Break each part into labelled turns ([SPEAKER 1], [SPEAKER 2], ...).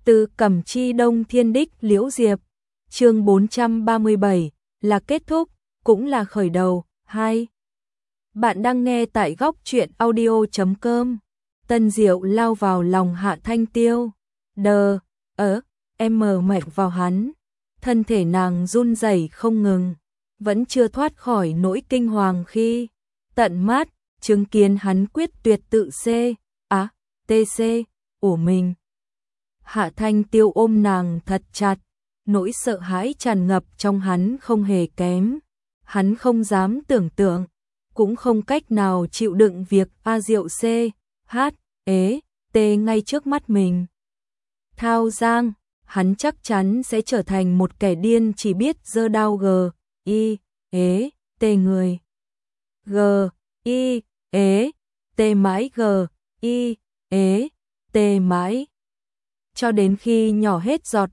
[SPEAKER 1] Từ Cẩm Chi Đông Thiên Đích Liễu Diệp, chương 437, là kết thúc, cũng là khởi đầu. 2. Bạn đang nghe tại góc truyện audio.com. Tân Diệu lao vào lòng Hạ Thanh Tiêu. Em mở mạnh vào hắn. Thân thể nàng run rẩy không ngừng, vẫn chưa thoát khỏi nỗi kinh hoàng khi tận mắt chứng kiến hắn quyết tuyệt tự TC ủa mình. Hạ Thanh Tiêu ôm nàng thật chặt, nỗi sợ hãi tràn ngập trong hắn không hề kém. Hắn không dám tưởng tượng, cũng không cách nào chịu đựng việc A Diệu ngay trước mắt mình. Thao Giang, hắn chắc chắn sẽ trở thành một kẻ điên chỉ biết giơ đao người. Mãi. Cho đến khi nhỏ hết giọt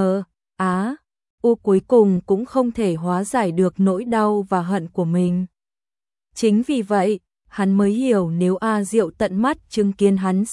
[SPEAKER 1] cuối cùng cũng không thể hóa giải được nỗi đau và hận của mình. Chính vì vậy, hắn mới hiểu nếu A Diệu tận mắt chứng kiến hắn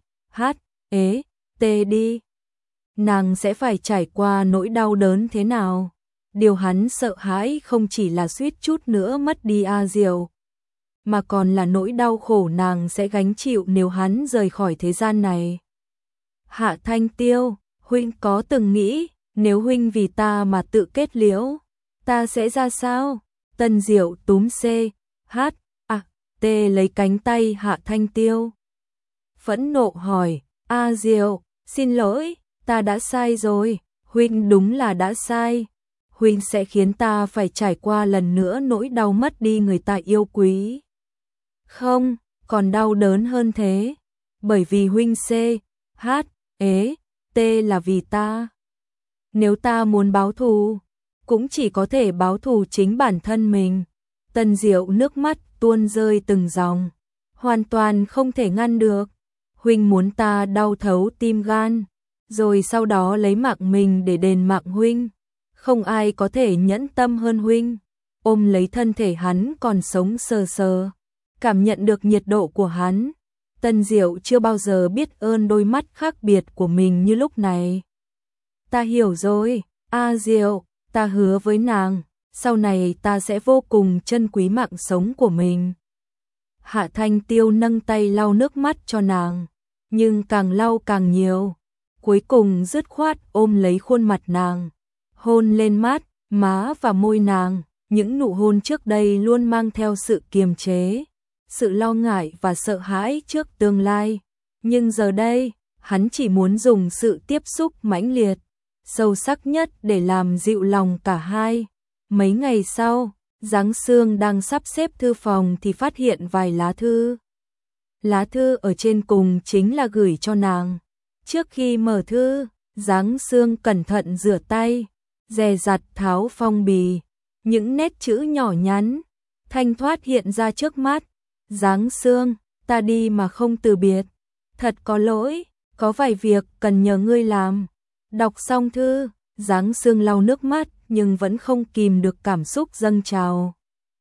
[SPEAKER 1] đi, nàng sẽ phải trải qua nỗi đau đớn thế nào. Điều hắn sợ hãi không chỉ là suýt chút nữa mất đi A Diệu, mà còn là nỗi đau khổ nàng sẽ gánh chịu nếu hắn rời khỏi thế gian này. Hạ Thanh Tiêu, huynh có từng nghĩ, nếu huynh vì ta mà tự kết liễu, ta sẽ ra sao? Tân Diệu túm lấy cánh tay Hạ Thanh Tiêu. Phẫn nộ hỏi, A Diệu, xin lỗi, ta đã sai rồi, huynh đúng là đã sai. Huynh sẽ khiến ta phải trải qua lần nữa nỗi đau mất đi người ta yêu quý. Không, còn đau đớn hơn thế, bởi vì huynh là vì ta. Nếu ta muốn báo thù, cũng chỉ có thể báo thù chính bản thân mình. Tân Diệu nước mắt tuôn rơi từng dòng, hoàn toàn không thể ngăn được. Huynh muốn ta đau thấu tim gan, rồi sau đó lấy mạng mình để đền mạng huynh. Không ai có thể nhẫn tâm hơn huynh. Ôm lấy thân thể hắn còn sống sờ sờ, cảm nhận được nhiệt độ của hắn. Tân Diệu chưa bao giờ biết ơn đôi mắt khác biệt của mình như lúc này. Ta hiểu rồi, A Diệu, ta hứa với nàng, sau này ta sẽ vô cùng trân quý mạng sống của mình. Hạ Thanh Tiêu nâng tay lau nước mắt cho nàng, nhưng càng lau càng nhiều. Cuối cùng dứt khoát ôm lấy khuôn mặt nàng, hôn lên mắt, má và môi nàng. Những nụ hôn trước đây luôn mang theo sự kiềm chế, sự lo ngại và sợ hãi trước tương lai. Nhưng giờ đây, hắn chỉ muốn dùng sự tiếp xúc mãnh liệt, sâu sắc nhất để làm dịu lòng cả hai. Mấy ngày sau, Giáng Sương đang sắp xếp thư phòng thì phát hiện vài lá thư. Lá thư ở trên cùng chính là gửi cho nàng. Trước khi mở thư, Giáng Sương cẩn thận rửa tay, dè dặt tháo phong bì. Những nét chữ nhỏ nhắn, thanh thoát hiện ra trước mắt. Giáng Sương, ta đi mà không từ biệt. Thật có lỗi, có vài việc cần nhờ ngươi làm. Đọc xong thư, Giáng Sương lau nước mắt nhưng vẫn không kìm được cảm xúc dâng trào.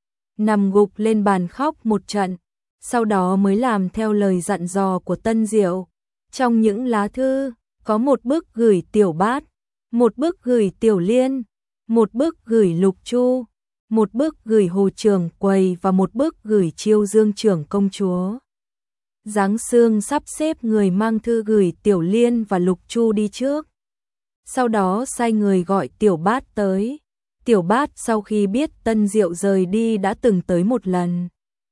[SPEAKER 1] Nằm gục lên bàn khóc một trận, sau đó mới làm theo lời dặn dò của Tân Diệu. Trong những lá thư, có một bức gửi Tiểu Bát, một bức gửi Tiểu Liên, một bức gửi Lục Chu, một bức gửi Hồ Trưởng Quầy và một bức gửi Chiêu Dương Trưởng Công Chúa. Giáng Sương sắp xếp người mang thư gửi Tiểu Liên và Lục Chu đi trước. Sau đó sai người gọi Tiểu Bát tới. Tiểu Bát sau khi biết Tân Diệu rời đi đã từng tới một lần.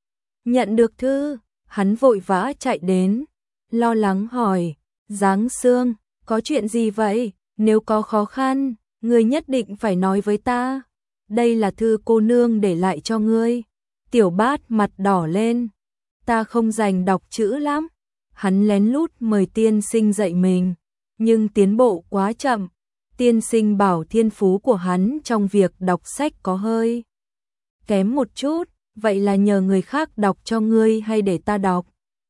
[SPEAKER 1] Nhận được thư, hắn vội vã chạy đến, lo lắng hỏi, Giáng Sương, có chuyện gì vậy? Nếu có khó khăn, ngươi nhất định phải nói với ta. Đây là thư cô nương để lại cho ngươi. Tiểu Bát mặt đỏ lên. Ta không rành đọc chữ lắm. Hắn lén lút mời tiên sinh dạy mình, nhưng tiến bộ quá chậm. Tiên sinh bảo thiên phú của hắn trong việc đọc sách có hơi kém một chút, vậy là nhờ người khác đọc cho ngươi hay để ta đọc?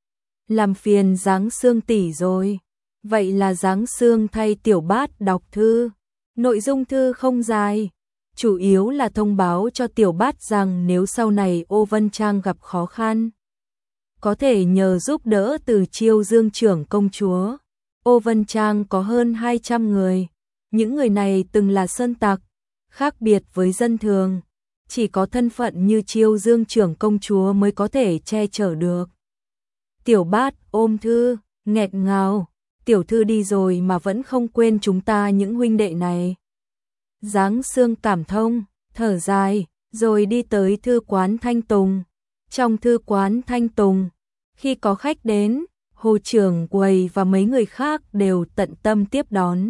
[SPEAKER 1] Làm phiền Giáng Sương tỷ rồi. Vậy là Giáng Sương thay Tiểu Bát đọc thư. Nội dung thư không dài, chủ yếu là thông báo cho Tiểu Bát rằng nếu sau này Ô Vân Trang gặp khó khăn, có thể nhờ giúp đỡ từ Chiêu Dương Trưởng Công Chúa. Ô Vân Trang có hơn 200 người. Những người này từng là sơn tặc, khác biệt với dân thường. Chỉ có thân phận như Chiêu Dương trưởng công chúa mới có thể che chở được. Tiểu Bát ôm thư, nghẹn ngào. Tiểu thư đi rồi mà vẫn không quên chúng ta những huynh đệ này. Giáng Sương cảm thông, thở dài, rồi đi tới thư quán Thanh Tùng. Trong thư quán Thanh Tùng, khi có khách đến, Hồ trưởng quầy và mấy người khác đều tận tâm tiếp đón.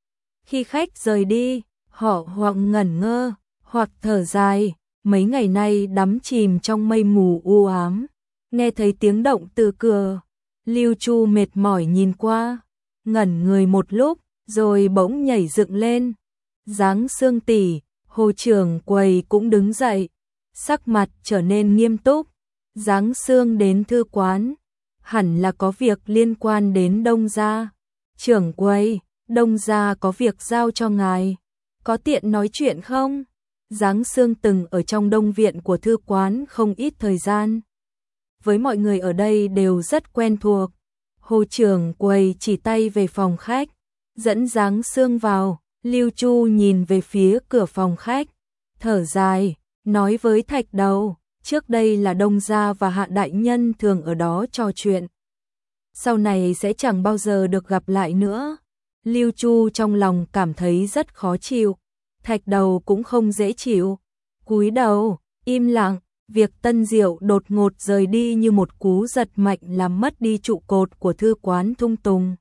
[SPEAKER 1] Khi khách rời đi, họ hoặc ngẩn ngơ, hoặc thở dài, mấy ngày nay đắm chìm trong mây mù u ám. Nghe thấy tiếng động từ cửa, Lưu Chu mệt mỏi nhìn qua, ngẩn người một lúc, rồi bỗng nhảy dựng lên. Giáng Sương tỷ, Hồ trưởng quầy cũng đứng dậy, sắc mặt trở nên nghiêm túc. Giáng Sương đến thư quán, hẳn là có việc liên quan đến Đông gia. Trưởng quầy, Đông gia có việc giao cho ngài, có tiện nói chuyện không? Giáng Sương từng ở trong đông viện của thư quán không ít thời gian. Với mọi người ở đây đều rất quen thuộc. Hồ trưởng quầy chỉ tay về phòng khách, dẫn Giáng Sương vào. Lưu Chu nhìn về phía cửa phòng khách, thở dài, nói với Thạch Đầu, trước đây là Đông gia và Hạ đại nhân thường ở đó trò chuyện. Sau này sẽ chẳng bao giờ được gặp lại nữa. Lưu Chu trong lòng cảm thấy rất khó chịu, Thạch Đầu cũng không dễ chịu. Cúi đầu, im lặng, việc Tân Diệu đột ngột rời đi như một cú giật mạnh làm mất đi trụ cột của thư quán Thung Tùng.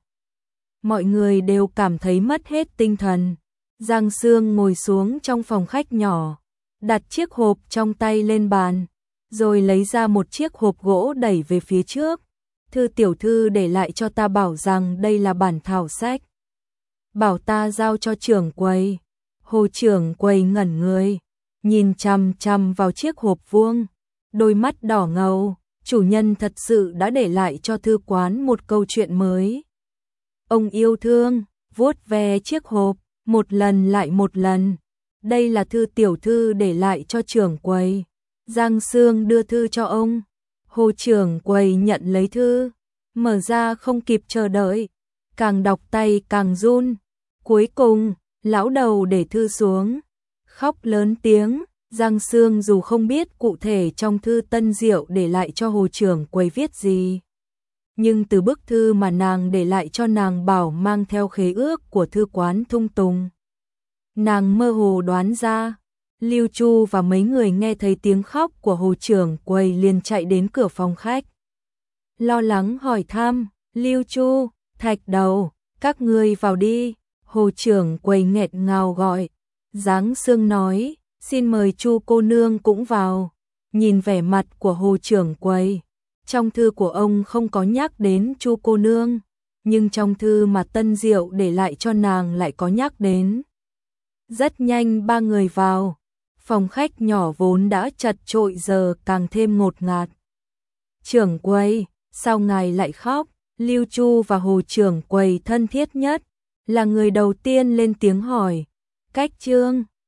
[SPEAKER 1] Mọi người đều cảm thấy mất hết tinh thần. Giang Sương ngồi xuống trong phòng khách nhỏ, đặt chiếc hộp trong tay lên bàn, rồi lấy ra một chiếc hộp gỗ đẩy về phía trước. Thư tiểu thư để lại cho ta bảo rằng đây là bản thảo sách. Bảo ta giao cho trưởng quầy. Hồ trưởng quầy ngẩn người, nhìn chằm chằm vào chiếc hộp vuông, đôi mắt đỏ ngầu, chủ nhân thật sự đã để lại cho thư quán một câu chuyện mới. Ông yêu thương, vuốt ve chiếc hộp, một lần lại một lần. Đây là thư tiểu thư để lại cho trưởng quầy. Giang Sương đưa thư cho ông. Hồ trưởng quầy nhận lấy thư, mở ra không kịp chờ đợi, càng đọc tay càng run. Cuối cùng, lão đầu để thư xuống, khóc lớn tiếng. Giang Sương dù không biết cụ thể trong thư Tân Diệu để lại cho hồ trưởng quầy viết gì, nhưng từ bức thư mà nàng để lại cho nàng bảo mang theo khế ước của thư quán Thung Tùng, nàng mơ hồ đoán ra. Lưu Chu và mấy người nghe thấy tiếng khóc của hồ trưởng quầy liền chạy đến cửa phòng khách, lo lắng hỏi thăm. Lưu Chu, Thạch Đầu, các ngươi vào đi. Hồ trưởng quầy nghẹn ngào gọi. Giáng Sương nói, xin mời Chu cô nương cũng vào. Nhìn vẻ mặt của hồ trưởng quầy, trong thư của ông không có nhắc đến Chu cô nương, nhưng trong thư mà Tân Diệu để lại cho nàng lại có nhắc đến. Rất nhanh ba người vào. Phòng khách nhỏ vốn đã chật chội giờ càng thêm ngột ngạt. Trưởng quầy, sao ngài lại khóc? Lưu Chu và hồ trưởng quầy thân thiết nhất, là người đầu tiên lên tiếng hỏi. Cách Trương,